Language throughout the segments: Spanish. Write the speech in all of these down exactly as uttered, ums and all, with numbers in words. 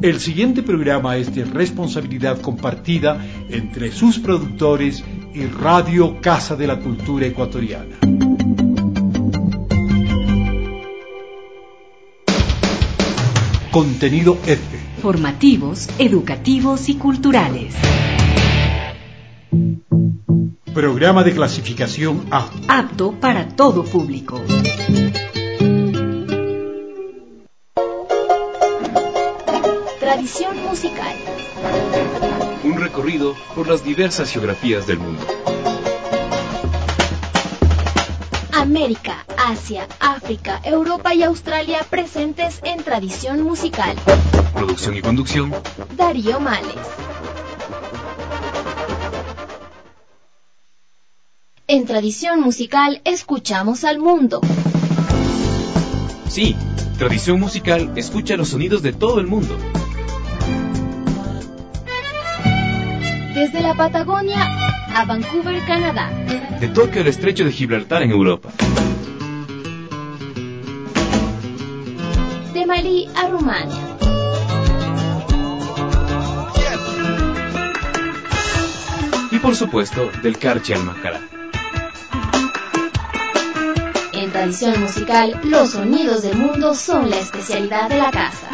El siguiente programa es de responsabilidad compartida entre sus productores y Radio Casa de la Cultura Ecuatoriana. Contenido F. Formativos, educativos y culturales. Programa de clasificación A. Apto para todo público. Tradición musical. Un recorrido por las diversas geografías del mundo. América, Asia, África, Europa y Australia presentes en Tradición musical. Producción y conducción, Darío Males. En Tradición musical escuchamos al mundo. Sí, Tradición musical escucha los sonidos de todo el mundo. Desde la Patagonia a Vancouver, Canadá. De Tokio al estrecho de Gibraltar en Europa. De Malí a Rumania. Y por supuesto, del Carchi al Macará. En Tradición musical, los sonidos del mundo son la especialidad de la casa.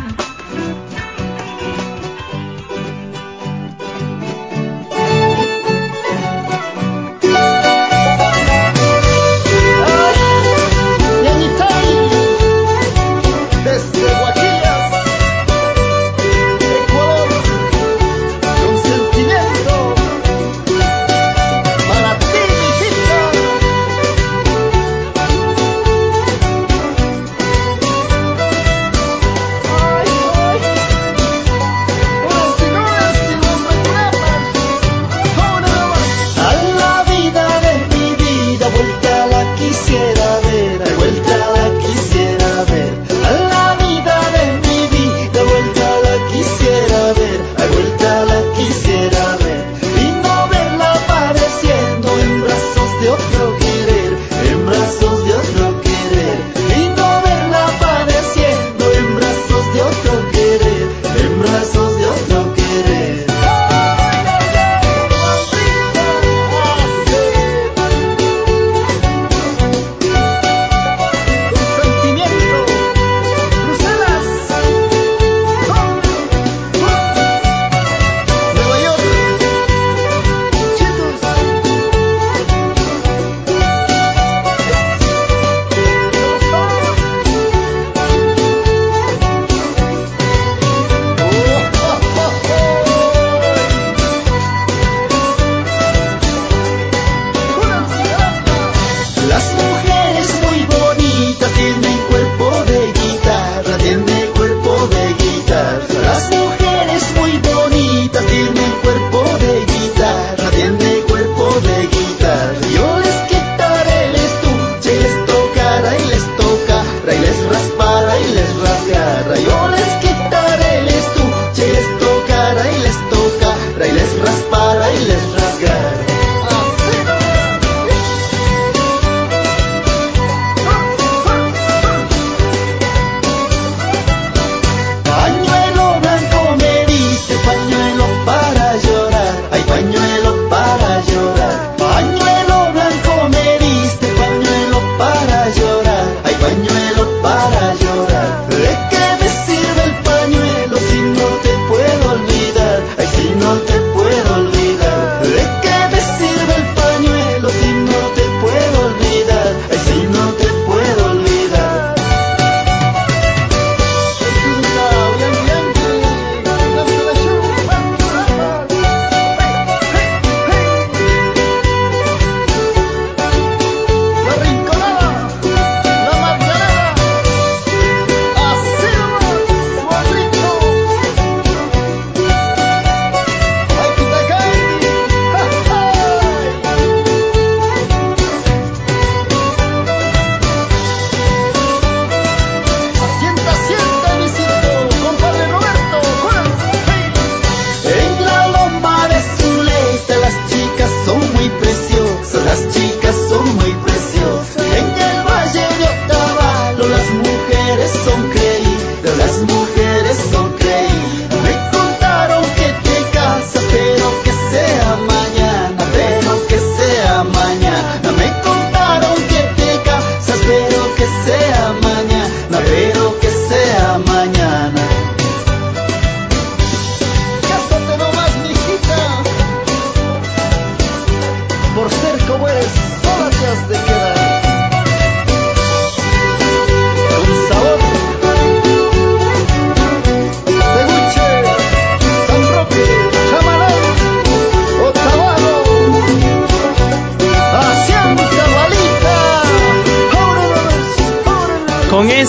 Las mujeres son creídas, las mujeres son creídas.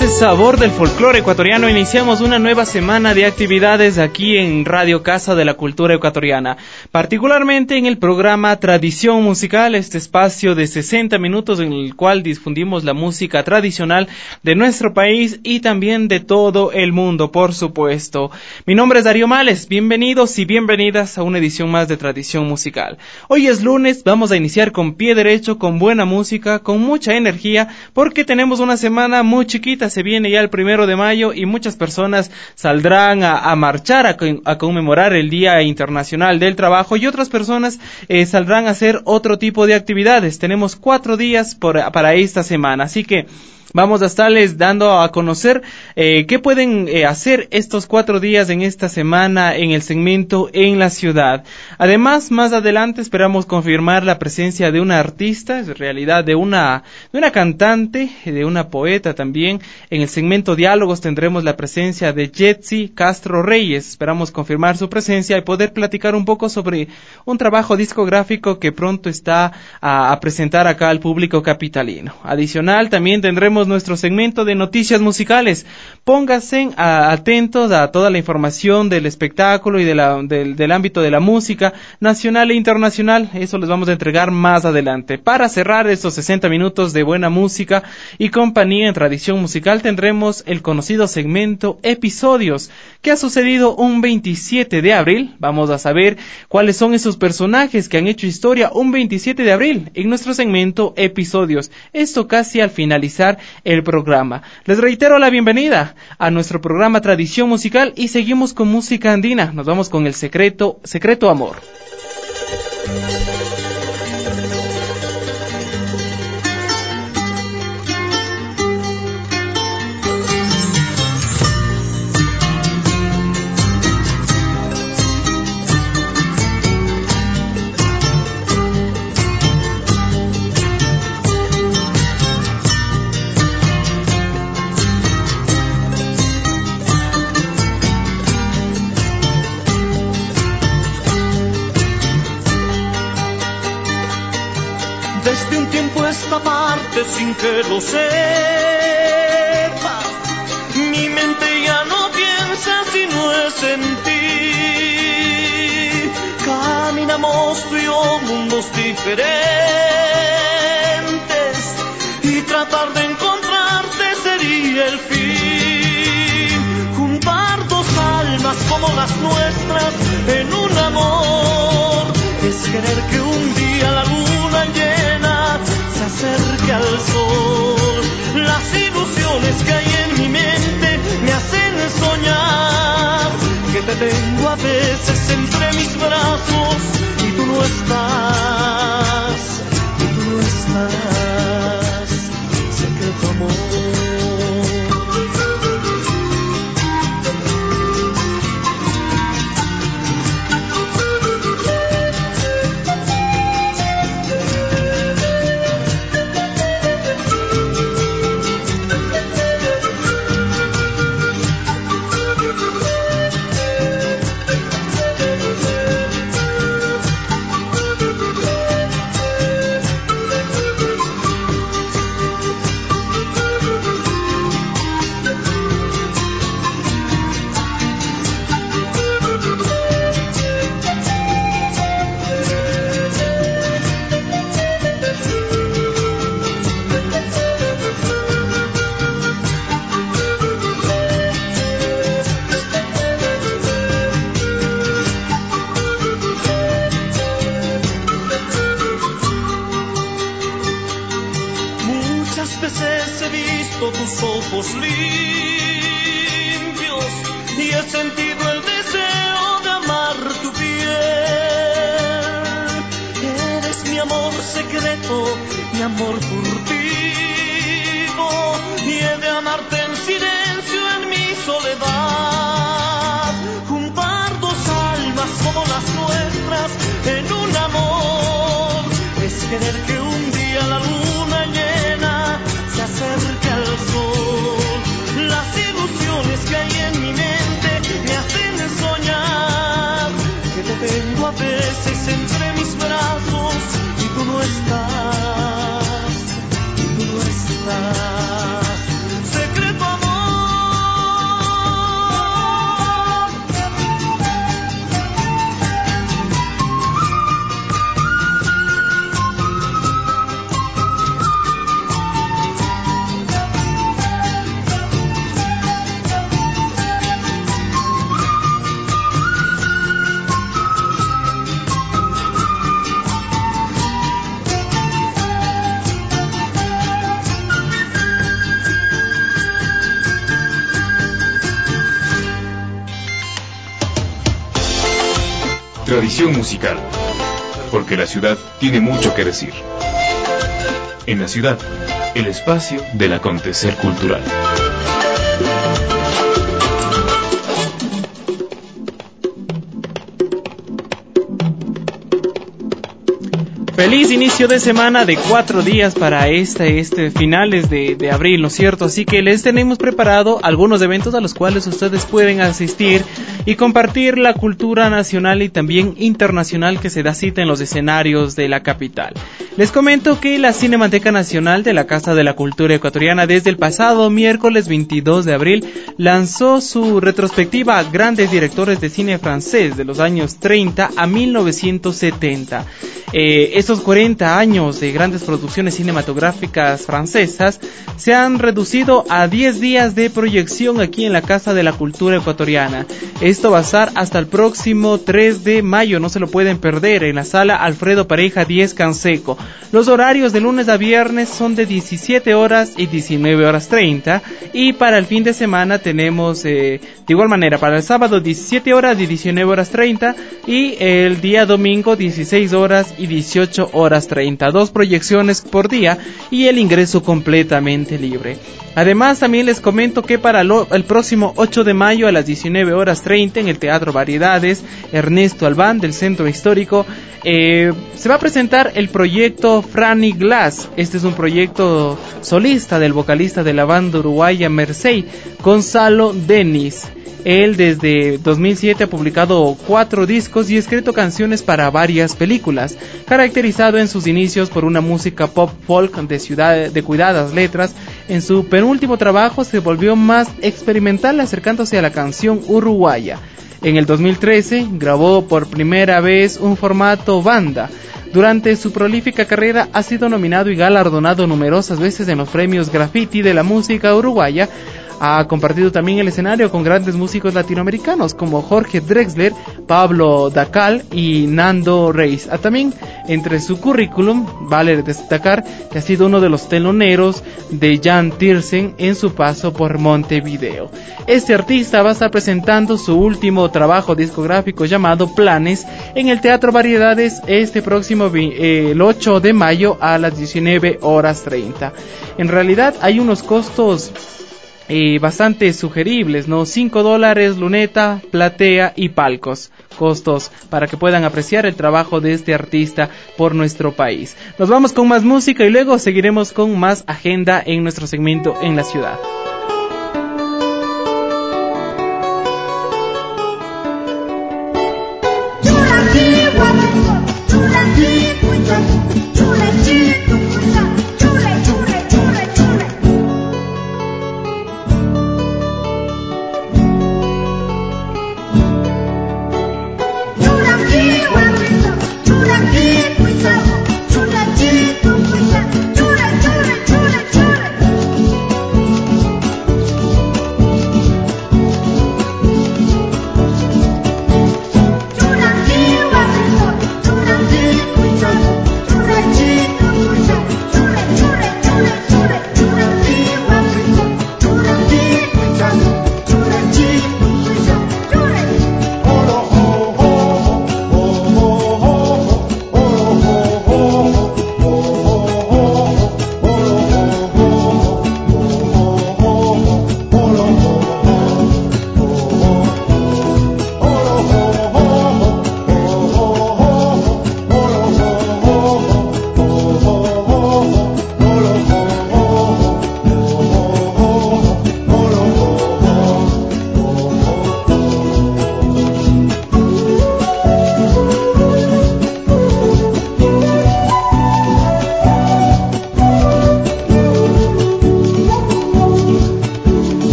este sabor del folclore ecuatoriano, iniciamos una nueva semana de actividades aquí en Radio Casa de la Cultura Ecuatoriana, particularmente en el programa Tradición Musical, este espacio de sesenta minutos en el cual difundimos la música tradicional de nuestro país y también de todo el mundo, por supuesto. Mi nombre es Darío Males, bienvenidos y bienvenidas a una edición más de Tradición Musical. Hoy es lunes, vamos a iniciar con pie derecho, con buena música, con mucha energía, porque tenemos una semana muy chiquita, se viene ya el primero de mayo y muchas personas saldrán a, a marchar, a, a conmemorar el Día Internacional del Trabajo, y otras personas eh, saldrán a hacer otro tipo de actividades. Tenemos cuatro días por, para esta semana, así que vamos a estarles dando a conocer eh, qué pueden eh, hacer estos cuatro días en esta semana en el segmento En la Ciudad. Además, más adelante esperamos confirmar la presencia de una artista, en realidad de una, de una cantante, de una poeta también. En el segmento Diálogos tendremos la presencia de Jetsi Castro Reyes. Esperamos confirmar su presencia y poder platicar un poco sobre un trabajo discográfico que pronto está a, a presentar acá al público capitalino. Adicional, también tendremos nuestro segmento de noticias musicales. Pónganse a, atentos a toda la información del espectáculo y de la, del, del ámbito de la música nacional e internacional. Eso les vamos a entregar más adelante. Para cerrar estos sesenta minutos de buena música y compañía en Tradición Musical, tendremos el conocido segmento Episodios. ¿Qué ha sucedido un veintisiete de abril? Vamos a saber cuáles son esos personajes que han hecho historia un veintisiete de abril en nuestro segmento Episodios. Esto casi al finalizar el programa. Les reitero la bienvenida a nuestro programa Tradición Musical y seguimos con música andina. Nos vamos con el secreto, Secreto Amor. Desde un tiempo esta parte, sin que lo sepas, mi mente ya no piensa si no es en ti. Caminamos tú y yo mundos diferentes y tratar de encontrarte sería el fin. Juntar dos almas como las nuestras en un amor es querer que un día la luna llena se acerque al sol. Las ilusiones que hay en mi mente me hacen soñar que te tengo a veces entre mis brazos y tú no estás, y tú no estás, secreto amor. Tus ojos limpios y he sentido el deseo de amar tu piel. Eres mi amor secreto, mi amor furtivo, y he de amarte en silencio en mi soledad. Juntar dos almas como las nuestras en un amor es querer que un día la luna llena se acerque al sol. Las ilusiones que hay en mi mente me hacen soñar que te tengo a veces entre mis brazos y tú no estás, y tú no estás. Secreto amor. Tradición musical, porque la ciudad tiene mucho que decir. En la ciudad, el espacio del acontecer cultural. Feliz inicio de semana de cuatro días para este, este finales de, de abril, ¿no es cierto? Así que les tenemos preparado algunos eventos a los cuales ustedes pueden asistir y compartir la cultura nacional y también internacional que se da cita en los escenarios de la capital. Les comento que la Cinemateca Nacional de la Casa de la Cultura Ecuatoriana desde el pasado miércoles veintidós de abril lanzó su retrospectiva a grandes directores de cine francés de los años treinta a mil novecientos setenta. Eh, estos cuarenta años de grandes producciones cinematográficas francesas se han reducido a diez días de proyección aquí en la Casa de la Cultura Ecuatoriana. Esto va a estar hasta el próximo tres de mayo, no se lo pueden perder, en la sala Alfredo Pareja diez Canseco. Los horarios de lunes a viernes son de diecisiete horas y diecinueve horas treinta, y para el fin de semana tenemos eh, de igual manera para el sábado diecisiete horas y diecinueve horas treinta, y el día domingo dieciséis horas y dieciocho horas treinta, dos proyecciones por día y el ingreso completamente libre. Además, también les comento que para lo, el próximo ocho de mayo a las diecinueve horas treinta en el Teatro Variedades Ernesto Albán del Centro Histórico eh, se va a presentar el proyecto Franny Glass. Este es un proyecto solista del vocalista de la banda uruguaya Mercedes, Gonzalo Denis. Él desde dos mil siete ha publicado cuatro discos y escrito canciones para varias películas, caracterizado en sus inicios por una música pop folk de, ciudad, de cuidadas letras. En su penúltimo trabajo se volvió más experimental, acercándose a la canción uruguaya. En el dos mil trece grabó por primera vez un formato banda. Durante su prolífica carrera ha sido nominado y galardonado numerosas veces en los premios Graffiti de la música uruguaya. Ha compartido también el escenario con grandes músicos latinoamericanos como Jorge Drexler, Pablo Dacal y Nando Reis. Ah, también entre su currículum vale destacar que ha sido uno de los teloneros de Jan Tiersen en su paso por Montevideo. Este artista va a estar presentando su último trabajo discográfico llamado Planes en el Teatro Variedades este próximo eh, el ocho de mayo a las diecinueve horas treinta. En realidad hay unos costos Eh, bastante sugeribles, ¿no? cinco dólares, luneta, platea y palcos. Costos para que puedan apreciar el trabajo de este artista por nuestro país. Nos vamos con más música y luego seguiremos con más agenda en nuestro segmento En la Ciudad. Chula,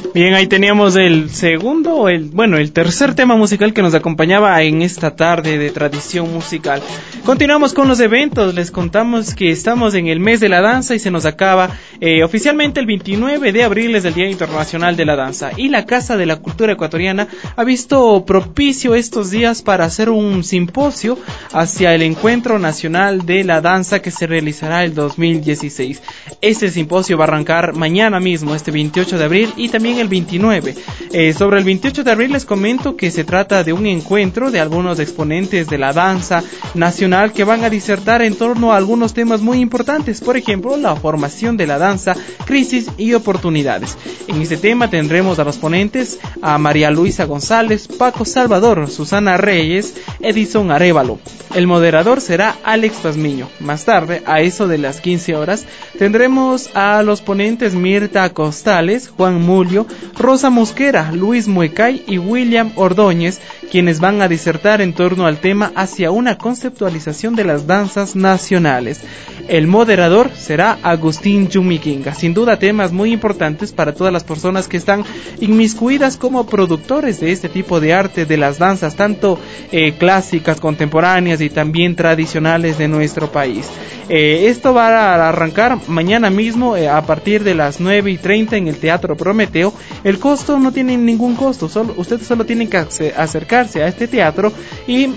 Bien, ahí teníamos el segundo, el bueno, el tercer tema musical que nos acompañaba en esta tarde de tradición musical. Continuamos con los eventos, les contamos que estamos en el mes de la danza y se nos acaba eh, oficialmente el veintinueve de abril, es el Día Internacional de la Danza, y la Casa de la Cultura Ecuatoriana ha visto propicio estos días para hacer un simposio hacia el Encuentro Nacional de la Danza que se realizará el dos mil dieciséis. Este simposio va a arrancar mañana mismo, este veintiocho de abril, y también el veintinueve. Eh, sobre el veintiocho de abril les comento que se trata de un encuentro de algunos exponentes de la danza nacional que van a disertar en torno a algunos temas muy importantes, por ejemplo, la formación de la danza, crisis y oportunidades. En este tema tendremos a los ponentes a María Luisa González, Paco Salvador, Susana Reyes, Edison Arévalo. El moderador será Alex Pazmiño. Más tarde, a eso de las quince horas, tendremos a los ponentes Mirta Costales, Juan Mulio, Rosa Mosquera, Luis Muecay y William Ordóñez, quienes van a disertar en torno al tema hacia una conceptualización de las danzas nacionales. El moderador será Agustín Yumiquinga. Sin duda, temas muy importantes para todas las personas que están inmiscuidas como productores de este tipo de arte de las danzas, tanto eh, clásicas, contemporáneas y también tradicionales de nuestro país. Eh, esto va a arrancar mañana mismo eh, a partir de las nueve y treinta en el Teatro Prometeo. El costo no tiene ningún costo, solo, ustedes solo tienen que acercarse a este teatro y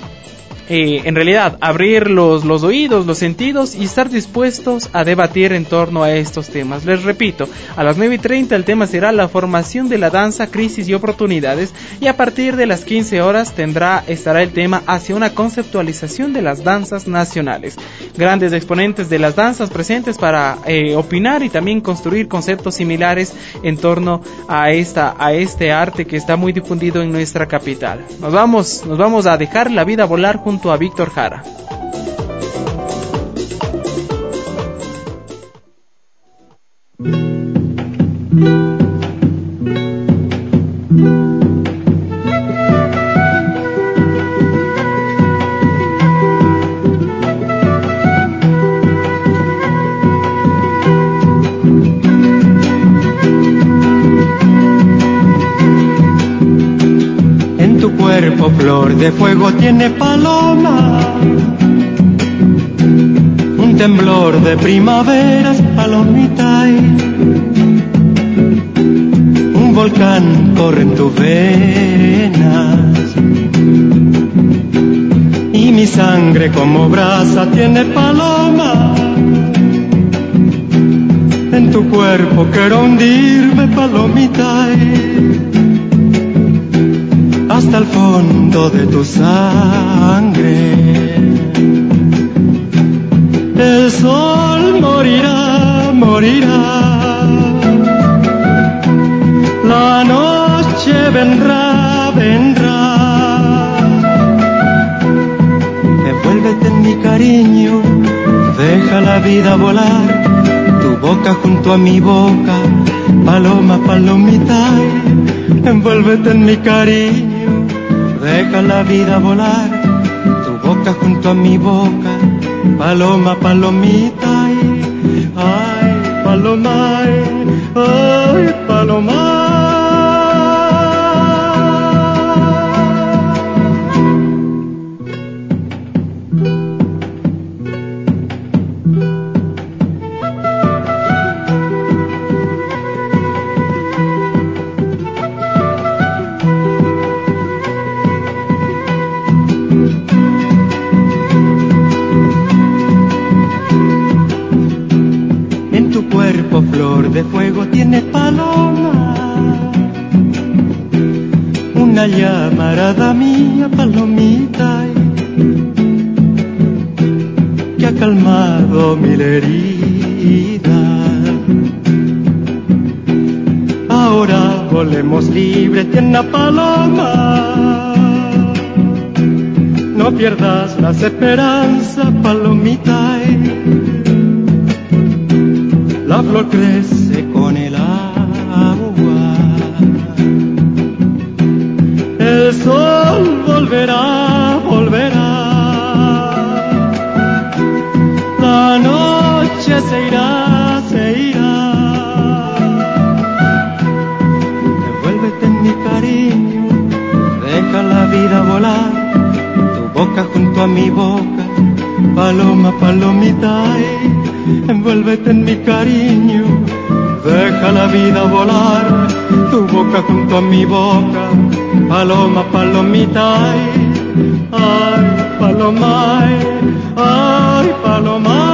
Eh, en realidad abrir los, los oídos, los sentidos y estar dispuestos a debatir en torno a estos temas. Les repito, a las nueve y treinta el tema será la formación de la danza, crisis y oportunidades, y a partir de las quince horas tendrá, estará el tema hacia una conceptualización de las danzas nacionales. Grandes exponentes de las danzas presentes para eh, opinar y también construir conceptos similares en torno a esta, a este arte que está muy difundido en nuestra capital. Nos vamos, nos vamos a dejar la vida volar junto a Víctor Jara. Flor de fuego tiene paloma, un temblor de primavera es palomita, y un volcán corre en tus venas, y mi sangre como brasa tiene paloma. En tu cuerpo quiero hundirme, palomita, hasta el fondo de tu sangre. El sol morirá, morirá, la noche vendrá, vendrá. Envuélvete en mi cariño, deja la vida volar, tu boca junto a mi boca, paloma, palomita. Envuélvete en mi cariño, deja la vida volar, tu boca junto a mi boca, paloma, palomita. Ay, paloma, ay, paloma. De fuego tiene paloma, una llamarada mía, palomita, que ha calmado mil heridas. Ahora volemos libres, tiene paloma, no pierdas las esperanzas, palomita. La flor crece con el agua, el sol volverá, volverá, la noche se irá, se irá. mi boca, paloma, palomita, ay, envuélvete en mi cariño, deja la vida volar, tu boca junto a mi boca, paloma, palomita, ay, ay, paloma, ay, ay, paloma.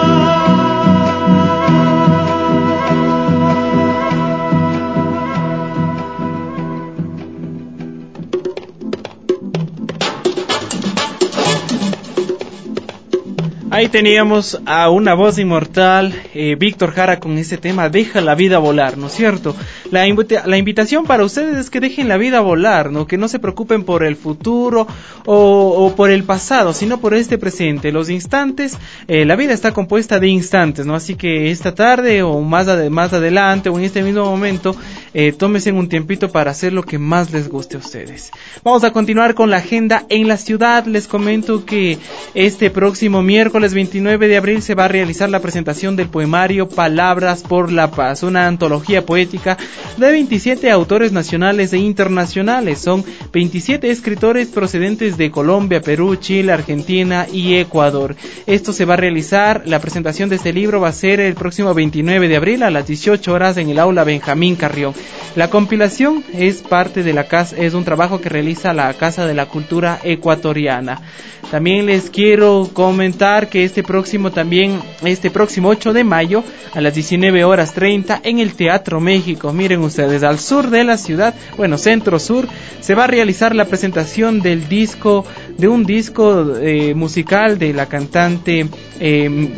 Ahí teníamos a una voz inmortal, eh, Víctor Jara, con ese tema, deja la vida volar, ¿no es cierto? La, invita- la invitación para ustedes es que dejen la vida volar, ¿no? Que no se preocupen por el futuro o, o por el pasado, sino por este presente. Los instantes, eh, la vida está compuesta de instantes, ¿no? Así que esta tarde o más, ade- más adelante o en este mismo momento, eh, tómense un tiempito para hacer lo que más les guste a ustedes. Vamos a continuar con la agenda en la ciudad. Les comento que este próximo miércoles veintinueve de abril se va a realizar la presentación del poemario Palabras por la Paz, una antología poética de veintisiete autores nacionales e internacionales. Son veintisiete escritores procedentes de Colombia, Perú, Chile, Argentina y Ecuador. Esto se va a realizar, la presentación de este libro va a ser el próximo veintinueve de abril a las dieciocho horas en el aula Benjamín Carrión. La compilación es parte de la casa, es un trabajo que realiza la Casa de la Cultura Ecuatoriana. También les quiero comentar que este próximo también, este próximo ocho de mayo a las diecinueve horas treinta en el Teatro México, miren ustedes, al sur de la ciudad, bueno, centro sur, se va a realizar la presentación del disco, de un disco eh, musical de la cantante eh,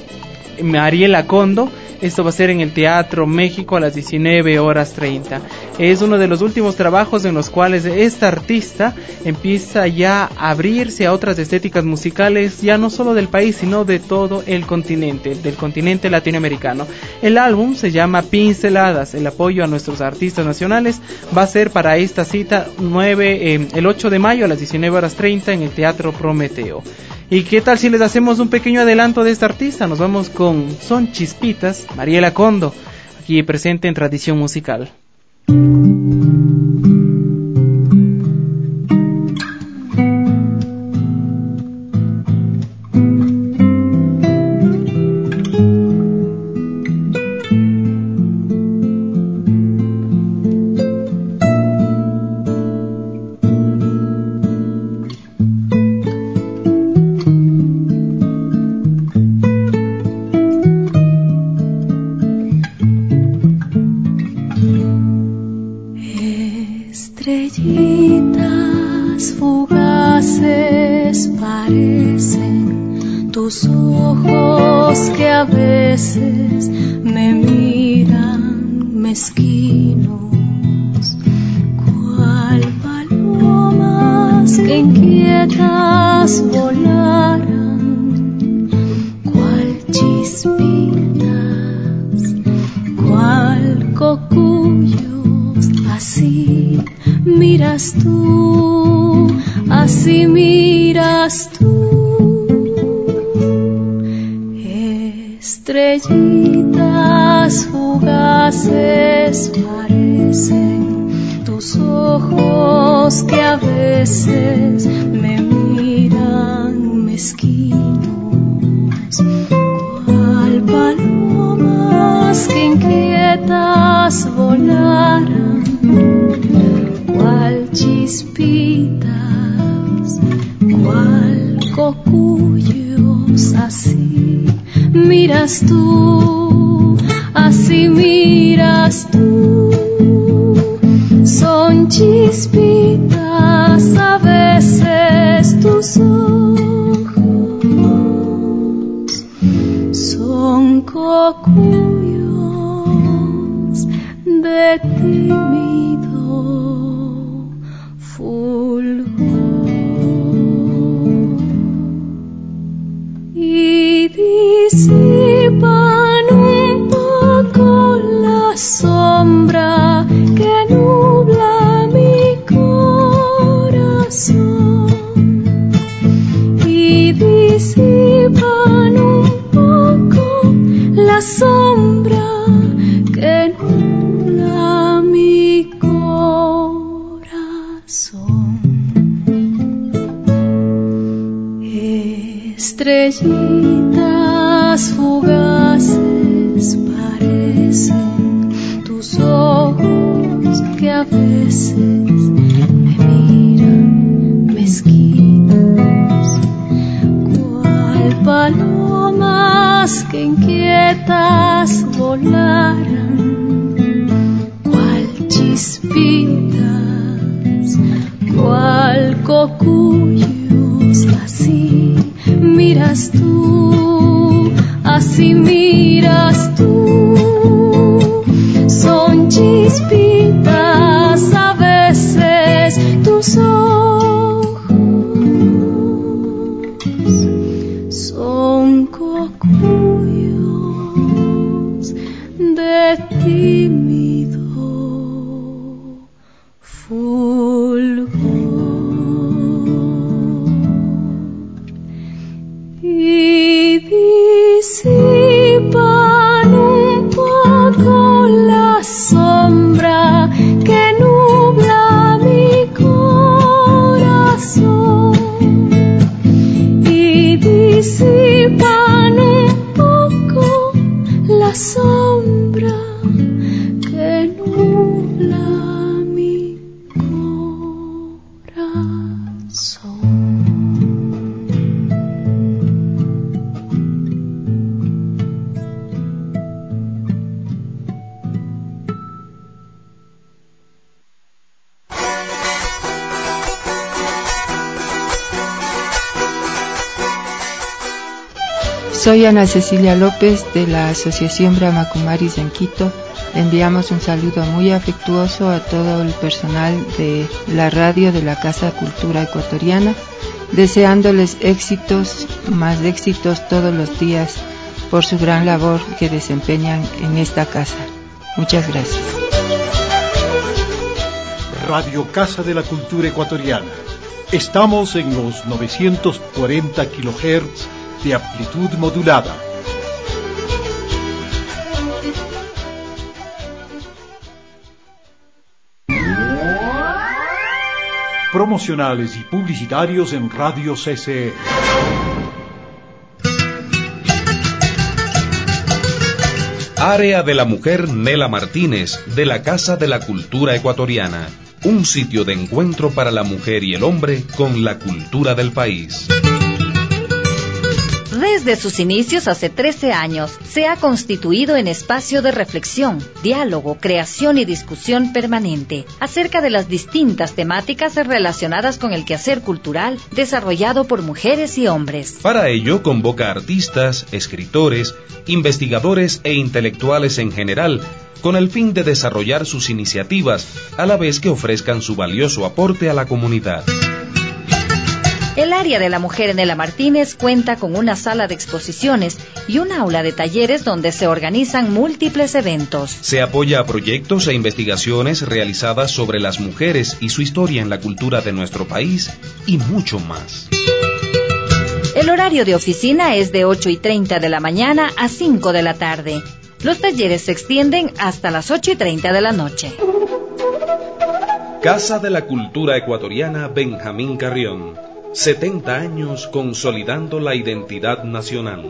Mariela Condo. Esto va a ser en el Teatro México a las diecinueve horas treinta. Es uno de los últimos trabajos en los cuales esta artista empieza ya a abrirse a otras estéticas musicales, ya no solo del país, sino de todo el continente, del continente latinoamericano. El álbum se llama Pinceladas. El apoyo a nuestros artistas nacionales va a ser para esta cita nueve, eh, el ocho de mayo a las diecinueve horas treinta en el Teatro Prometeo. ¿Y qué tal si les hacemos un pequeño adelanto de esta artista? Nos vamos con Son Chispitas, Mariela Condo, aquí presente en Tradición Musical. Estrellitas fugaces parecen tus ojos que a veces me miran mezquinos, cual palomas que inquietas volaran, cual chispitas, cual cocuyos, así miras tú, así miras tú. Estrellitas fugaces parecen tus ojos que a veces me miran mezquinos, cual palomas que inquietas volaran, cual chispitas, cual cocuyos, así miras tú, así miras tú. Son chispitas a veces tus ojos, son cocuyos de tímido fulgor, y disipan un poco la sombra que nubla mi corazón, y disipan un poco la sombra que nubla mi corazón. estrellitas fugaces parecen tus ojos que a veces me miran mezquinos, cual palomas que inquietas volaran, cual chispitas, cual cocuyos, así miras tú, así miras tú, son chispitas a veces tus ojos, son cocuyos de tímido fulgor. Y disipan un poco la sombra que nubla mi corazón, y disipan un poco la sombra que nubla mi corazón. Soy Ana Cecilia López de la Asociación Brahma Kumaris en Quito. Le enviamos un saludo muy afectuoso a todo el personal de la radio de la Casa Cultura Ecuatoriana, deseándoles éxitos, más éxitos todos los días por su gran labor que desempeñan en esta casa. Muchas gracias. Radio Casa de la Cultura Ecuatoriana. Estamos en los novecientos cuarenta kilohertz de amplitud modulada. Promocionales y publicitarios en Radio C C E. Área de la Mujer Nela Martínez, de la Casa de la Cultura Ecuatoriana. Un sitio de encuentro para la mujer y el hombre con la cultura del país. Desde sus inicios hace trece años, se ha constituido en espacio de reflexión, diálogo, creación y discusión permanente acerca de las distintas temáticas relacionadas con el quehacer cultural desarrollado por mujeres y hombres. Para ello, convoca artistas, escritores, investigadores e intelectuales en general, con el fin de desarrollar sus iniciativas, a la vez que ofrezcan su valioso aporte a la comunidad. El área de la mujer Nela Martínez cuenta con una sala de exposiciones y un aula de talleres donde se organizan múltiples eventos. Se apoya a proyectos e investigaciones realizadas sobre las mujeres y su historia en la cultura de nuestro país y mucho más. El horario de oficina es de ocho y treinta de la mañana a cinco de la tarde. Los talleres se extienden hasta las ocho y treinta de la noche. Casa de la Cultura Ecuatoriana Benjamín Carrión. setenta años consolidando la identidad nacional.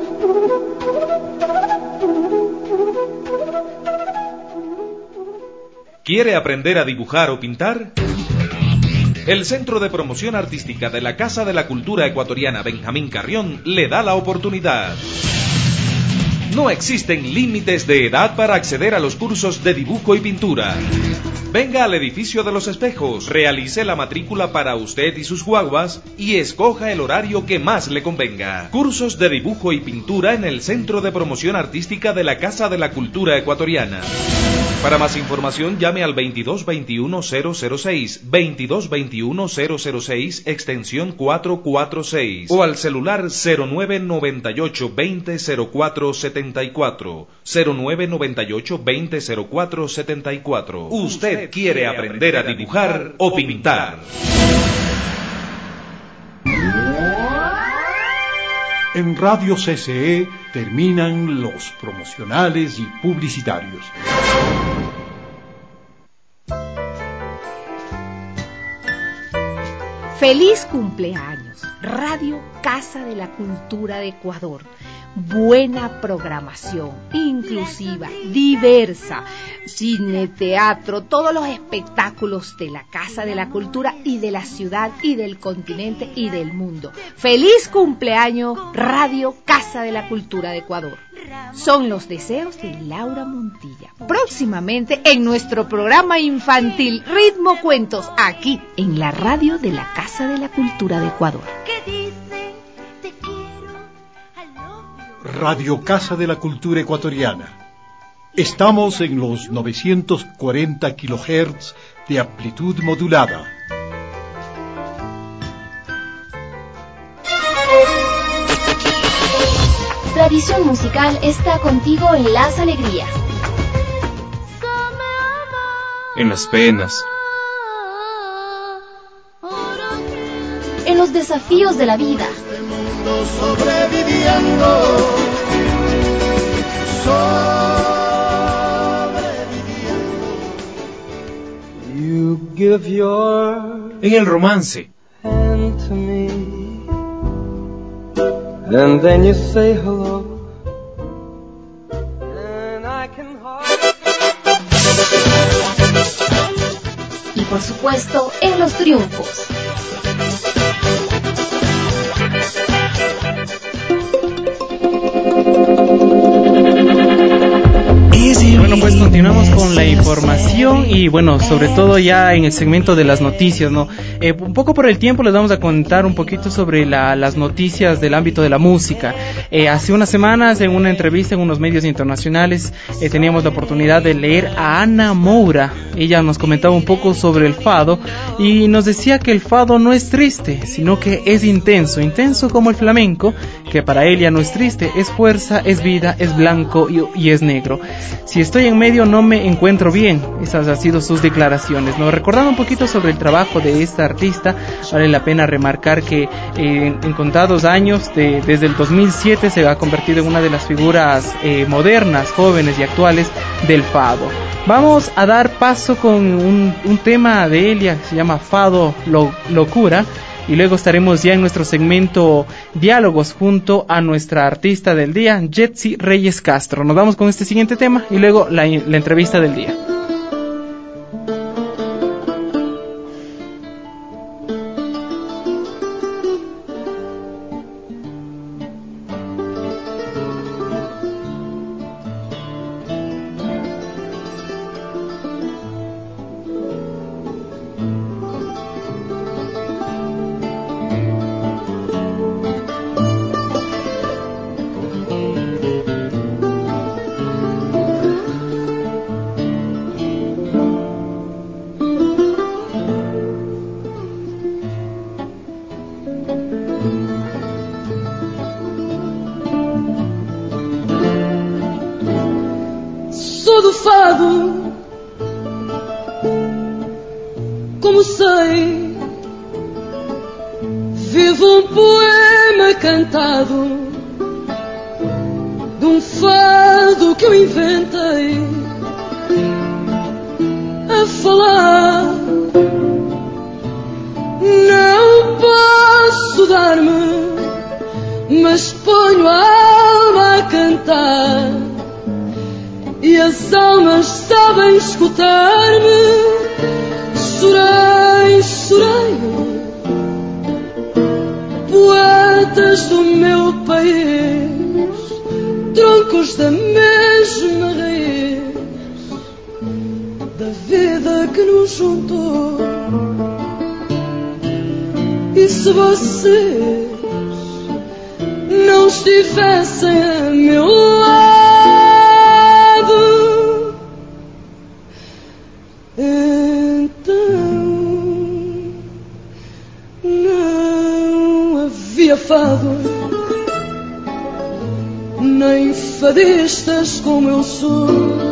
¿Quiere aprender a dibujar o pintar? El Centro de Promoción Artística de la Casa de la Cultura Ecuatoriana Benjamín Carrión le da la oportunidad. No existen límites de edad para acceder a los cursos de dibujo y pintura. Venga al edificio de los espejos, realice la matrícula para usted y sus guaguas y escoja el horario que más le convenga. Cursos de dibujo y pintura en el Centro de Promoción Artística de la Casa de la Cultura Ecuatoriana. Para más información llame al veintidós veintiuno cero cero seis, veintidós veintiuno cero cero seis, extensión cuatrocientos cuarenta y seis o al celular cero nueve noventa y ocho veinte cero cuatro setenta y cuatro, cero nueve noventa y ocho veinte cero cuatro setenta y cuatro. Usted quiere aprender a dibujar o pintar. En Radio C C E terminan los promocionales y publicitarios. Feliz cumpleaños, Radio Casa de la Cultura de Ecuador. Buena programación, inclusiva, diversa, cine, teatro, todos los espectáculos de la Casa de la Cultura y de la ciudad y del continente y del mundo. Feliz cumpleaños, Radio Casa de la Cultura de Ecuador. Son los deseos de Laura Montilla. Próximamente en nuestro programa infantil Ritmo Cuentos, aquí en la radio de la Casa de la Cultura de Ecuador. Radio Casa de la Cultura Ecuatoriana. Estamos en los novecientos cuarenta kilohertz de amplitud modulada. Tradición musical está contigo en las alegrías, en las penas, en los desafíos de la vida. Sobreviviendo, sobreviviendo. You give your en el romance, hand to me, and then you say hello, and I can hardly... Y por supuesto, en los triunfos. Bueno, pues continuamos con la información y bueno, sobre todo ya en el segmento de las noticias, ¿no? Eh, un poco por el tiempo les vamos a contar un poquito sobre la, las noticias del ámbito de la música. Eh, hace unas semanas en una entrevista en unos medios internacionales eh, teníamos la oportunidad de leer a Ana Moura. Ella nos comentaba un poco sobre el fado y nos decía que el fado no es triste, sino que es intenso, intenso como el flamenco, que para ella no es triste, es fuerza, es vida, es blanco y, y es negro. Si estoy en medio no me encuentro bien. Esas han sido sus declaraciones, ¿no? Recordando un poquito sobre el trabajo de esta artista, vale la pena remarcar que eh, en contados años, de, desde el dos mil siete, se ha convertido en una de las figuras eh, modernas, jóvenes y actuales del fado. Vamos a dar paso con un, un tema de Elia que se llama Fado Lo, Locura. Y luego estaremos ya en nuestro segmento Diálogos junto a nuestra artista del día, Jetsi Reyes Castro. Nos vamos con este siguiente tema y luego la, la entrevista del día. De um fado que eu inventei a falar, não posso dar-me, mas ponho a alma a cantar e as almas sabem escutar-me. Chorei, chorei, poetas do meu país, troncos da mesma raiz da vida que nos juntou. E se vocês não estivessem a meu lado, então não havia fado, nem fadistas como eu sou.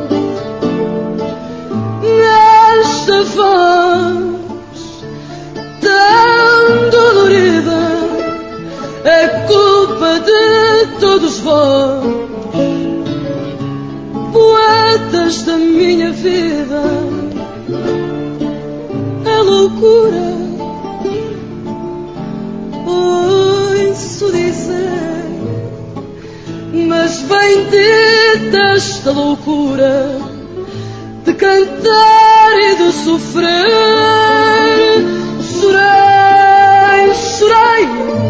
Nesta voz tão dolorida é culpa de todos vós, poetas da minha vida. A loucura posso dizer, mas bendita esta loucura de cantar e de sofrer. Chorei, chorei,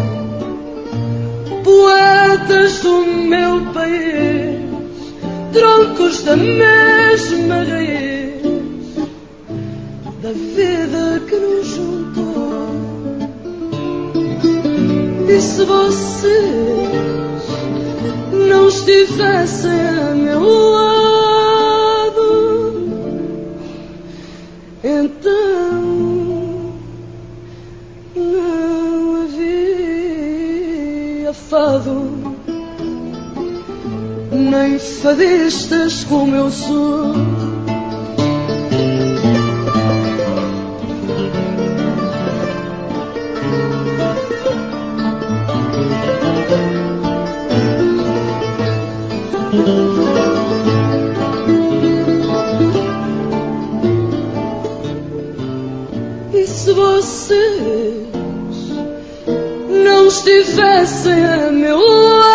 poetas do meu país, troncos da mesma raiz da vida que nos juntou. E se vocês não estivessem a meu lado, então não havia fado, nem fadistas como eu sou. E se vocês não estivessem a meu lado,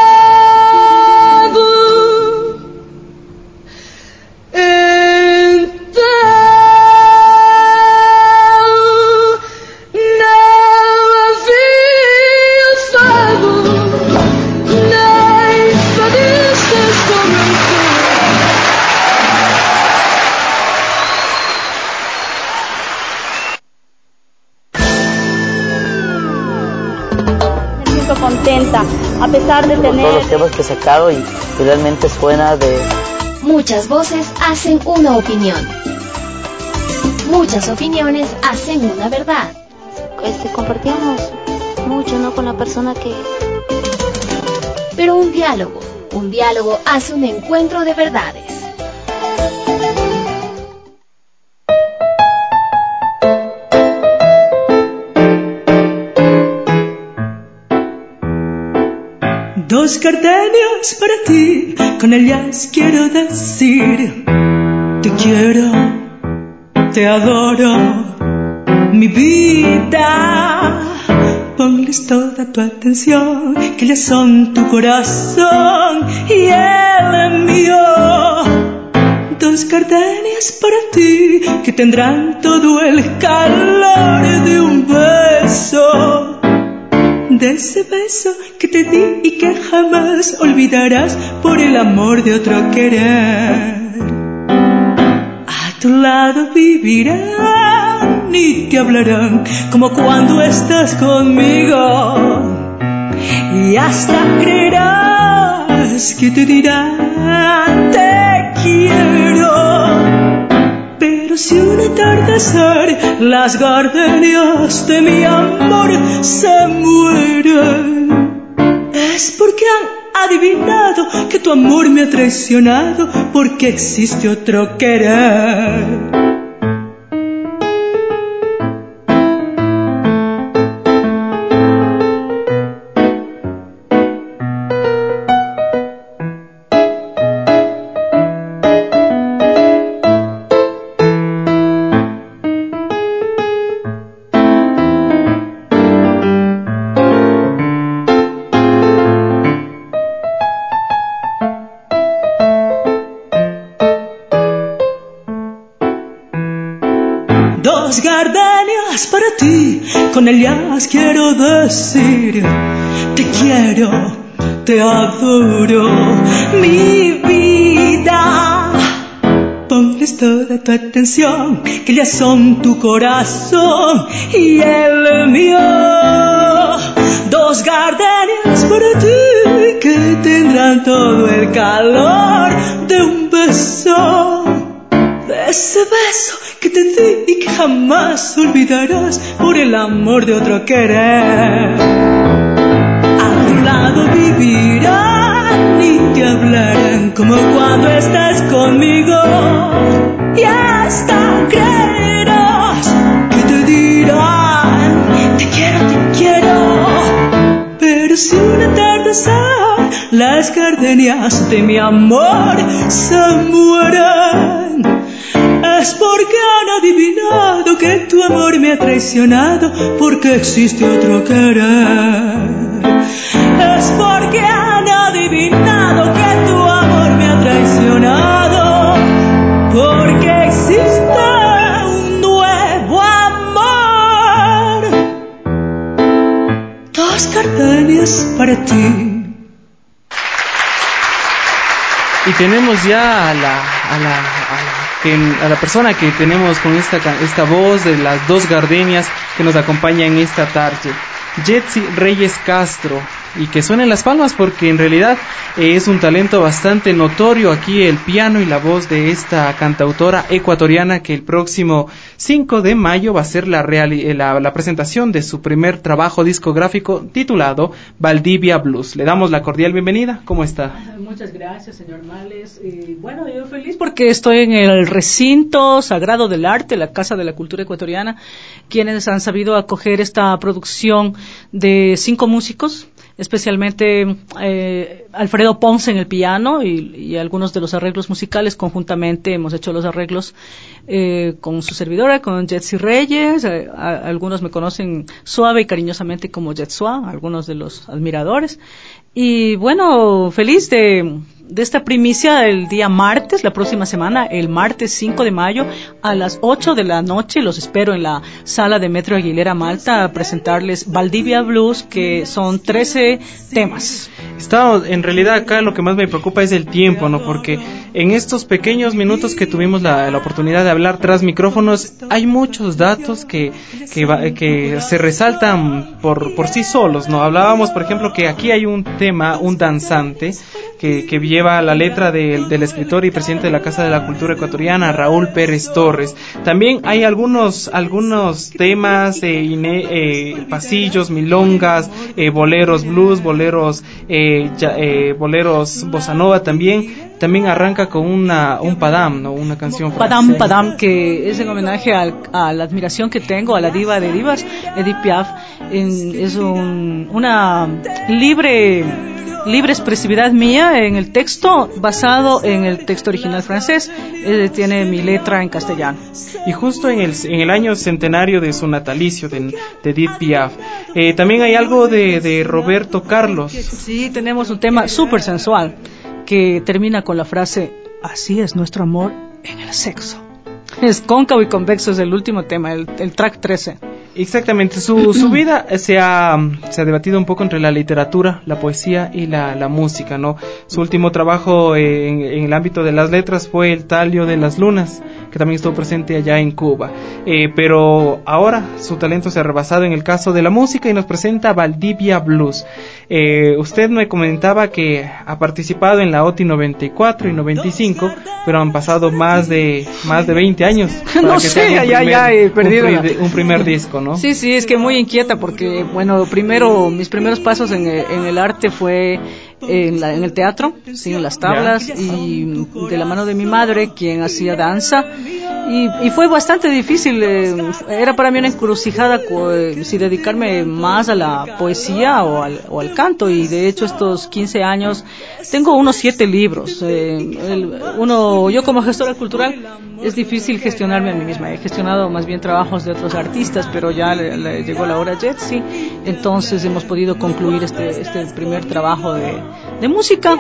contenta, a pesar de tener todos los temas que he sacado, y realmente suena de... Muchas voces hacen una opinión. Muchas opiniones hacen una verdad. Este, compartíamos mucho, ¿no?, con la persona que... Pero un diálogo, un diálogo hace un encuentro de verdades. Dos gardenias para ti, con ellas quiero decir: te quiero, te adoro, mi vida. Ponles toda tu atención, que ellas son tu corazón y el mío. Dos gardenias para ti, que tendrán todo el calor de un beso. De ese beso que te di y que jamás olvidarás por el amor de otro querer. A tu lado vivirán y te hablarán como cuando estás conmigo. Y hasta creerás que te dirán te quiero. Pero si un atardecer las gardenias de mi amor se mueren, es porque han adivinado que tu amor me ha traicionado, porque existe otro querer. Dos gardenias para ti, con ellas quiero decir: te quiero, te adoro, mi vida. Ponles toda tu atención, que ellas son tu corazón y el mío. Dos gardenias para ti, que tendrán todo el calor de un beso. De ese beso que te di y que jamás olvidarás por el amor de otro querer. A tu lado vivirán y te hablarán como cuando estás conmigo. Y hasta creerás que te dirán te quiero, te quiero. Pero si un atardecer las gardenias de mi amor se mueren, es porque han adivinado que tu amor me ha traicionado, porque existe otro querer. es porque han adivinado que tu amor me ha traicionado, porque existe un nuevo amor. Dos gardenias para ti. Y tenemos ya a la, a la, a la, que, a la persona que tenemos con esta, esta voz de las dos gardenias que nos acompaña en esta tarde, Jetsi Reyes Castro, y que suenen las palmas porque en realidad eh, es un talento bastante notorio aquí el piano y la voz de esta cantautora ecuatoriana que el próximo cinco de mayo va a ser la, reali- la, la presentación de su primer trabajo discográfico titulado Valdivia Blues. Le damos la cordial bienvenida. ¿Cómo está? Muchas gracias, señor Males. Eh, bueno, yo feliz porque estoy en el recinto sagrado del arte, la Casa de la Cultura Ecuatoriana, quienes han sabido acoger esta producción de cinco músicos, especialmente eh, Alfredo Ponce en el piano y, y algunos de los arreglos musicales. Conjuntamente hemos hecho los arreglos eh, con su servidora, con Jetsi Reyes. Eh, a, algunos me conocen suave y cariñosamente como Jetsua, algunos de los admiradores. Y bueno, feliz de, de esta primicia el día martes, la próxima semana, el martes cinco de mayo, a las ocho de la noche. Los espero en la sala de Metro Aguilera Malta a presentarles Valdivia Blues, que son trece temas. Estamos, en realidad acá lo que más me preocupa es el tiempo, ¿no? Porque en estos pequeños minutos que tuvimos la, la oportunidad de hablar tras micrófonos, hay muchos datos que, que, que se resaltan por, por sí solos, ¿no? Hablábamos, por ejemplo, que aquí hay un tema, un danzante, que, que lleva la letra de, del escritor y presidente de la Casa de la Cultura Ecuatoriana, Raúl Pérez Torres. También hay algunos algunos temas, eh, ine, eh, pasillos, milongas, eh, boleros blues, boleros eh, ya, eh, boleros bossa nova también. También arranca con una un padam, ¿no? Una canción Padam, francesa. Padam, que es en homenaje al, a la admiración que tengo a la diva de divas, Edith Piaf. En, es un, una libre libre expresividad mía en el texto, basado en el texto original francés. Eh, tiene mi letra en castellano. Y justo en el, en el año centenario de su natalicio, de, de Edith Piaf, eh, también hay algo de, de Roberto Carlos. Sí, tenemos un tema súper sensual que termina con la frase: así es nuestro amor en el sexo. Es cóncavo y convexo, es el último tema, el, el track trece. Exactamente, su, su vida se ha, se ha debatido un poco entre la literatura, la poesía y la, la música, ¿no? Su último trabajo en, en el ámbito de las letras fue El Talio de las Lunas, que también estuvo presente allá en Cuba. Eh, pero ahora su talento se ha rebasado en el caso de la música y nos presenta Valdivia Blues. Eh, usted me comentaba que ha participado en la O T I noventa y cuatro y noventa y cinco, pero han pasado más de más de veinte años. No que sé, ya, primer, ya he perdido. Un, pri, un primer disco, ¿no? Sí, sí, es que muy inquieta porque, bueno, primero, mis primeros pasos en el, en el arte fue en, la, en el teatro, sí, en las tablas, y de la mano de mi madre, quien hacía danza. Y, y fue bastante difícil, eh, era para mí una encrucijada eh, si dedicarme más a la poesía o al, o al canto, y de hecho estos quince años tengo unos siete libros. Eh, el, uno, yo como gestora cultural es difícil gestionarme a mí misma, he gestionado más bien trabajos de otros artistas, pero ya le, le llegó la hora a Jetsi, entonces hemos podido concluir este, este primer trabajo de, de música.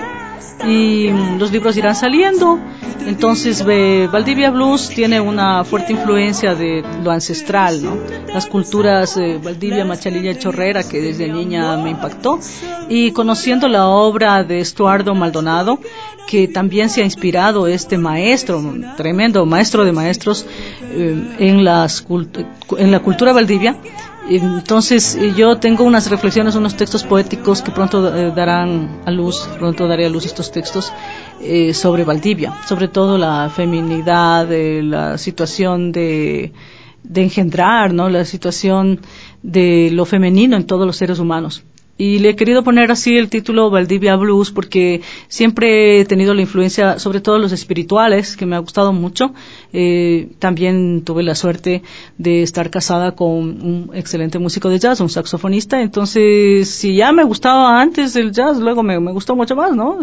Y los libros irán saliendo. Entonces eh, Valdivia Blues tiene una fuerte influencia de lo ancestral, ¿no? Las culturas eh, Valdivia, Machalilla y Chorrera, que desde niña me impactó, y conociendo la obra de Estuardo Maldonado, que también se ha inspirado este maestro, tremendo maestro de maestros, eh, en, las cult- en la cultura Valdivia. Entonces yo tengo unas reflexiones, unos textos poéticos que pronto eh, darán a luz, pronto daré a luz estos textos eh, sobre Valdivia, sobre todo la feminidad, eh, la situación de, de engendrar, ¿no? La situación de lo femenino en todos los seres humanos. Y le he querido poner así el título Valdivia Blues porque siempre he tenido la influencia, sobre todo los espirituales, que me ha gustado mucho. Eh, también tuve la suerte de estar casada con un excelente músico de jazz, un saxofonista. Entonces, si ya me gustaba antes el jazz, luego me, me gustó mucho más, ¿no?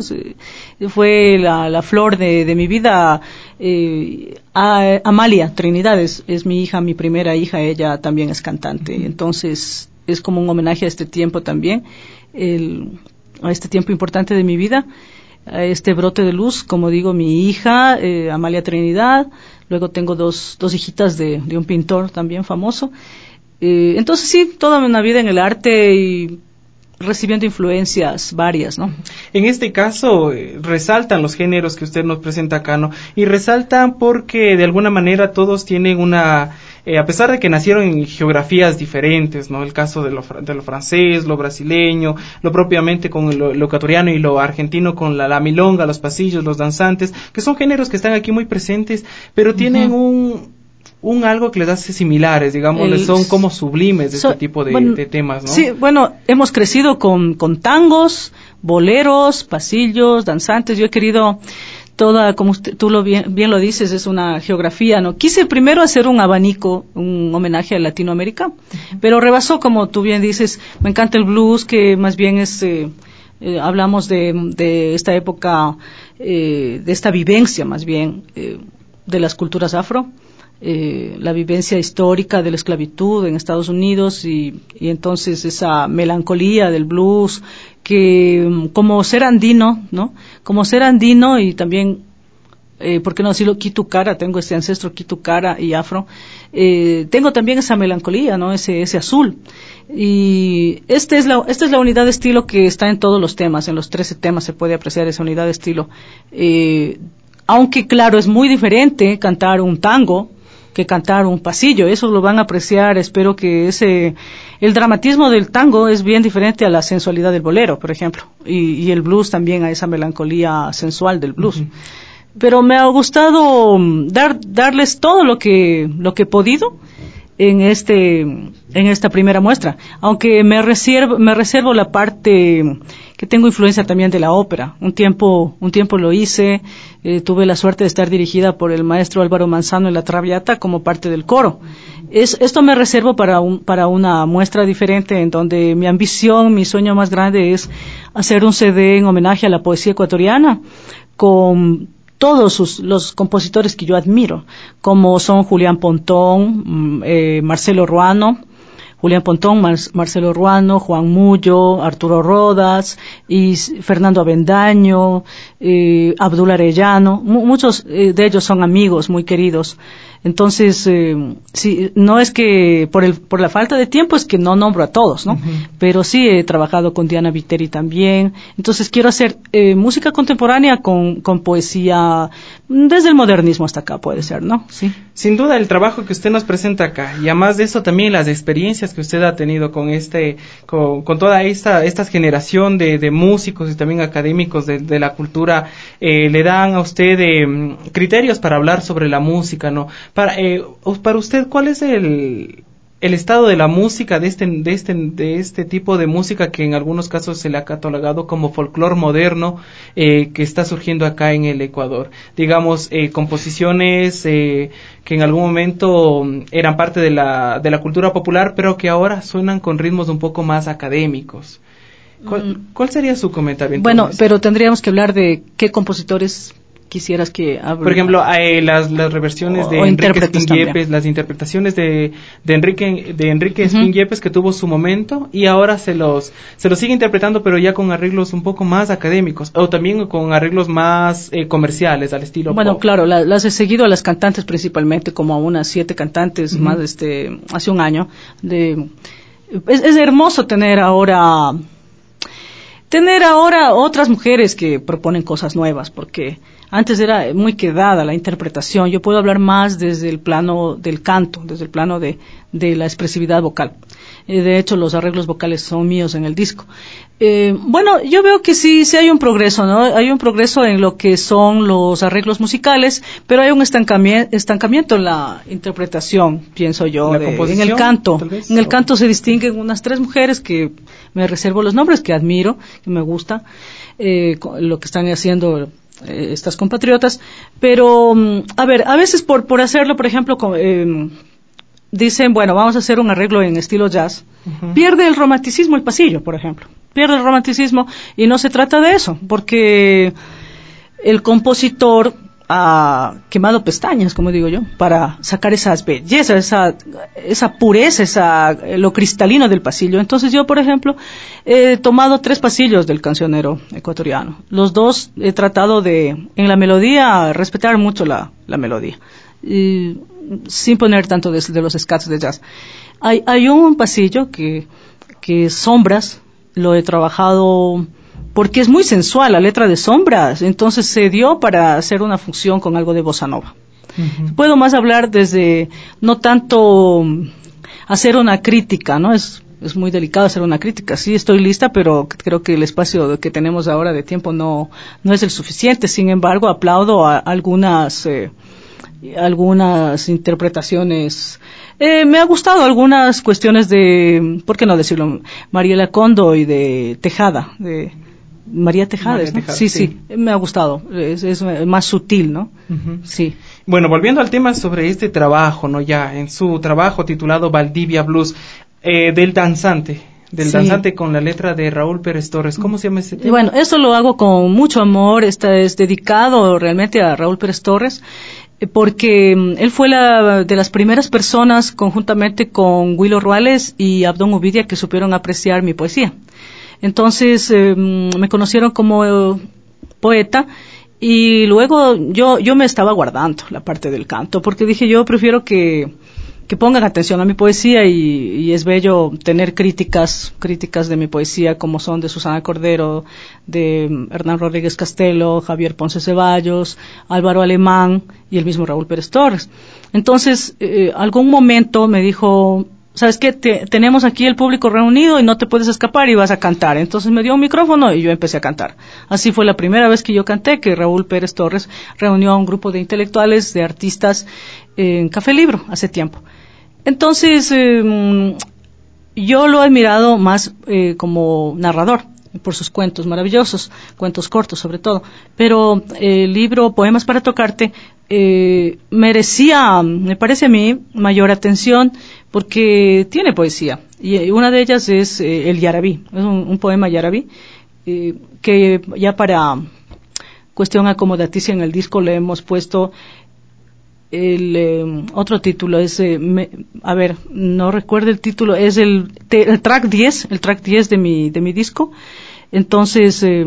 Fue la, la flor de, de mi vida. Eh, a, Amalia Trinidad es, es mi hija, mi primera hija, ella también es cantante. Entonces, es como un homenaje a este tiempo también. el, a este tiempo importante de mi vida, a este brote de luz, como digo, mi hija, eh, Amalia Trinidad, luego tengo dos, dos hijitas de, de un pintor también famoso. Eh, entonces sí, toda una vida en el arte y recibiendo influencias varias, ¿no? En este caso, eh, resaltan los géneros que usted nos presenta acá, ¿no? Y resaltan porque de alguna manera todos tienen una, eh, a pesar de que nacieron en geografías diferentes, ¿no? El caso de lo, de lo francés, lo brasileño, lo propiamente con lo, lo ecuatoriano y lo argentino con la, la milonga, los pasillos, los danzantes, que son géneros que están aquí muy presentes, pero tienen uh-huh. un... un algo que les hace similares, digamos, el, son como sublimes de so, este tipo de, bueno, de temas, ¿no? Sí, bueno, hemos crecido con, con tangos, boleros, pasillos, danzantes. Yo he querido toda, como usted, tú lo bien, bien lo dices, es una geografía, ¿no? Quise primero hacer un abanico, un homenaje a Latinoamérica, uh-huh. pero rebasó, como tú bien dices, me encanta el blues, que más bien es, eh, eh, hablamos de, de esta época, eh, de esta vivencia más bien, eh, de las culturas afro. Eh, la vivencia histórica de la esclavitud en Estados Unidos y, y entonces esa melancolía del blues que como ser andino, ¿no? Como ser andino y también, eh, ¿por qué no decirlo? Kitucara, tengo este ancestro Kitucara y afro, eh, tengo también esa melancolía, ¿no? Ese, ese azul. Y este es la, esta es la unidad de estilo que está en todos los temas, en los trece temas se puede apreciar esa unidad de estilo. Eh, aunque claro, es muy diferente cantar un tango que cantar un pasillo, eso lo van a apreciar, espero que ese, el dramatismo del tango es bien diferente a la sensualidad del bolero, por ejemplo, y, y el blues también a esa melancolía sensual del blues. Uh-huh. Pero me ha gustado dar, darles todo lo que, lo que he podido en este, en esta primera muestra, aunque me reservo, me reservo la parte que tengo influencia también de la ópera. Un tiempo, un tiempo lo hice, eh, tuve la suerte de estar dirigida por el maestro Álvaro Manzano en La Traviata como parte del coro. Es, esto me reservo para un, para una muestra diferente en donde mi ambición, mi sueño más grande es hacer un C D en homenaje a la poesía ecuatoriana con todos sus, los compositores que yo admiro, como son Julián Pontón, eh, Marcelo Ruano, Julián Pontón, Mar- Marcelo Ruano, Juan Mullo, Arturo Rodas, y Fernando Avendaño, eh, Abdul Arellano, mu- muchos eh, de ellos son amigos muy queridos. Entonces, eh, sí, no es que por el por la falta de tiempo es que no nombro a todos, ¿no? Uh-huh. Pero sí he trabajado con Diana Viteri también. Entonces quiero hacer eh, música contemporánea con con poesía desde el modernismo hasta acá, puede ser, ¿no? Sí. Sin duda el trabajo que usted nos presenta acá y además de eso también las experiencias que usted ha tenido con este con, con toda esta esta generación de, de músicos y también académicos de, de la cultura eh, le dan a usted eh, criterios para hablar sobre la música, ¿no? Para, eh, para usted, ¿cuál es el, el estado de la música, de este, de este, de este tipo de música que en algunos casos se le ha catalogado como folclore moderno, eh, que está surgiendo acá en el Ecuador? Digamos, eh, composiciones eh, que en algún momento eran parte de la, de la cultura popular, pero que ahora suenan con ritmos un poco más académicos. ¿Cuál, cuál sería su comentario? Entonces? Bueno, pero tendríamos que hablar de qué compositores quisieras que hable. Por ejemplo, eh, las, las reversiones o, de Enrique Espín-Yepes, las interpretaciones de, de Enrique de Enrique uh-huh. Espín-Yepes que tuvo su momento y ahora se los se los sigue interpretando pero ya con arreglos un poco más académicos o también con arreglos más eh, comerciales al estilo bueno, pop. Claro, la, las he seguido a las cantantes principalmente, como a unas siete cantantes uh-huh. más este hace un año. De, es, es hermoso tener ahora tener ahora otras mujeres que proponen cosas nuevas, porque antes era muy quedada la interpretación. Yo puedo hablar más desde el plano del canto, desde el plano de, de la expresividad vocal. Eh, de hecho, los arreglos vocales son míos en el disco. Eh, bueno, yo veo que sí, sí hay un progreso, ¿no? Hay un progreso en lo que son los arreglos musicales, pero hay un estancamiento, estancamiento en la interpretación, pienso yo, de, en el canto. Vez, en el canto se distinguen unas tres mujeres que me reservo los nombres, que admiro, que me gusta, eh, lo que están haciendo eh, estas compatriotas, pero, a ver, a veces por, por hacerlo, por ejemplo, con, eh, dicen, bueno, vamos a hacer un arreglo en estilo jazz, uh-huh. pierde el romanticismo el pasillo, por ejemplo, pierde el romanticismo y no se trata de eso, porque el compositor ha quemado pestañas, como digo yo, para sacar esas bellezas, esa, esa pureza, esa, lo cristalino del pasillo. Entonces yo, por ejemplo, he tomado tres pasillos del cancionero ecuatoriano. Los dos he tratado de, en la melodía, respetar mucho la, la melodía, y, sin poner tanto de, de los scats de jazz. Hay, hay un pasillo que, que Sombras, lo he trabajado porque es muy sensual la letra de Sombras, entonces se dio para hacer una función con algo de bossa nova. Uh-huh. Puedo más hablar desde, no tanto hacer una crítica, ¿no? Es, es muy delicado hacer una crítica. Sí, estoy lista, pero creo que el espacio que tenemos ahora de tiempo no, no es el suficiente. Sin embargo, aplaudo a algunas, eh, algunas interpretaciones. Eh, me ha gustado algunas cuestiones de, ¿por qué no decirlo? Mariela Condo y de Tejada, de María Tejada, María ¿no? Tejada sí, sí, sí, me ha gustado, es, es más sutil, ¿no? Uh-huh. Sí. Bueno, volviendo al tema sobre este trabajo, ¿no? Ya en su trabajo titulado Valdivia Blues, eh, del danzante, del sí. danzante con la letra de Raúl Pérez Torres, ¿cómo se llama ese tema? Bueno, eso lo hago con mucho amor, esta es dedicado realmente a Raúl Pérez Torres, porque él fue la de las primeras personas, conjuntamente con Willo Ruales y Abdón Uvidia, que supieron apreciar mi poesía. Entonces eh, me conocieron como eh, poeta y luego yo yo me estaba guardando la parte del canto porque dije yo prefiero que que pongan atención a mi poesía y, y es bello tener críticas críticas de mi poesía como son de Susana Cordero, de Hernán Rodríguez Castelo, Javier Ponce Ceballos, Álvaro Alemán y el mismo Raúl Pérez Torres. Entonces eh, algún momento me dijo, ¿sabes qué? Te, tenemos aquí el público reunido y no te puedes escapar y vas a cantar. Entonces me dio un micrófono y yo empecé a cantar. Así fue la primera vez que yo canté, que Raúl Pérez Torres reunió a un grupo de intelectuales, de artistas en Café Libro hace tiempo. Entonces eh, yo lo he mirado más eh, como narrador, por sus cuentos maravillosos, cuentos cortos sobre todo, pero el libro Poemas para tocarte eh, merecía, me parece a mí, mayor atención porque tiene poesía y una de ellas es eh, el Yarabí, es un, un poema yarabí eh, que ya para cuestión acomodaticia en el disco le hemos puesto el eh, otro título es eh, me, a ver, no recuerdo el título, es el, te, el track diez, el track diez de mi de mi disco. Entonces eh,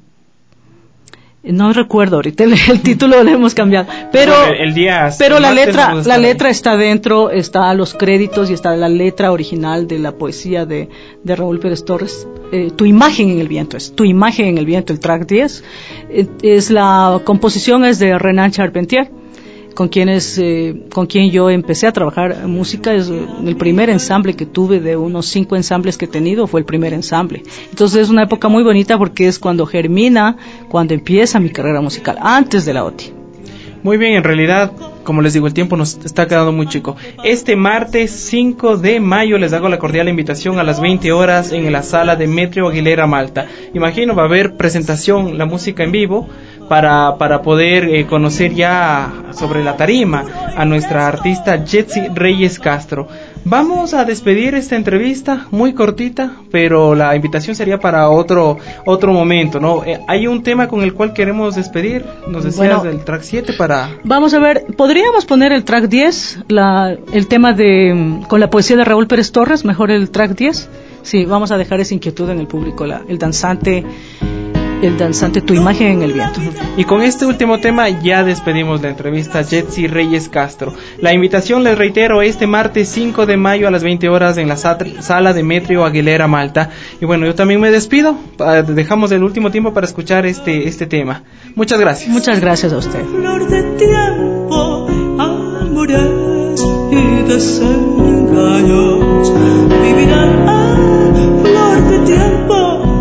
no recuerdo ahorita el, el título lo hemos cambiado, pero el, el día, pero el la letra no la letra ahí. Está dentro, está los créditos y está la letra original de la poesía de de Raúl Pérez Torres. Eh, tu imagen en el viento es tu imagen en el viento, el track diez eh, es la composición es de Renan Charpentier, con quienes eh, con quien yo empecé a trabajar música. Es el primer ensamble que tuve, de unos cinco ensambles que he tenido, fue el primer ensamble. Entonces es una época muy bonita porque es cuando germina, cuando empieza mi carrera musical, antes de la O T I. Muy bien, en realidad, como les digo, el tiempo nos está quedando muy chico. Este martes cinco de mayo les hago la cordial invitación a las veinte horas en la sala de Metro Aguilera Malta. Imagino va a haber presentación, la música en vivo, para para poder eh, conocer ya sobre la tarima a nuestra artista Jetsi Reyes Castro. Vamos a despedir esta entrevista muy cortita, pero la invitación sería para otro otro momento, ¿no? Eh, hay un tema con el cual queremos despedir, nos decías bueno, del track siete para... Vamos a ver, podríamos poner el track diez, la, el tema de con la poesía de Raúl Pérez Torres, mejor el track diez. Sí, vamos a dejar esa inquietud en el público, la, el danzante... el danzante, tu imagen en el viento. Y con este último tema ya despedimos la entrevista a Jetsi Reyes Castro. La invitación, les reitero, este martes cinco de mayo a las veinte horas en la sala de Metro Aguilera Malta. Y bueno, yo también me despido, dejamos el último tiempo para escuchar este este tema. Muchas gracias. Muchas gracias a usted. Flor de tiempo, amores y desengaños vivirán a flor de tiempo,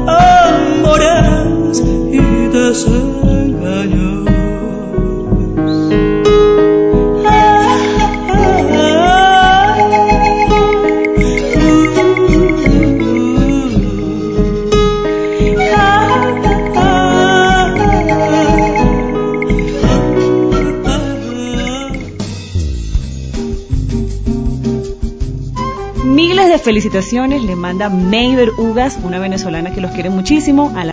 amores y desengaños. Ah, ah, ah, Miles de felicitaciones le manda Mayber Ugas, una venezolana que los quiere muchísimo. A la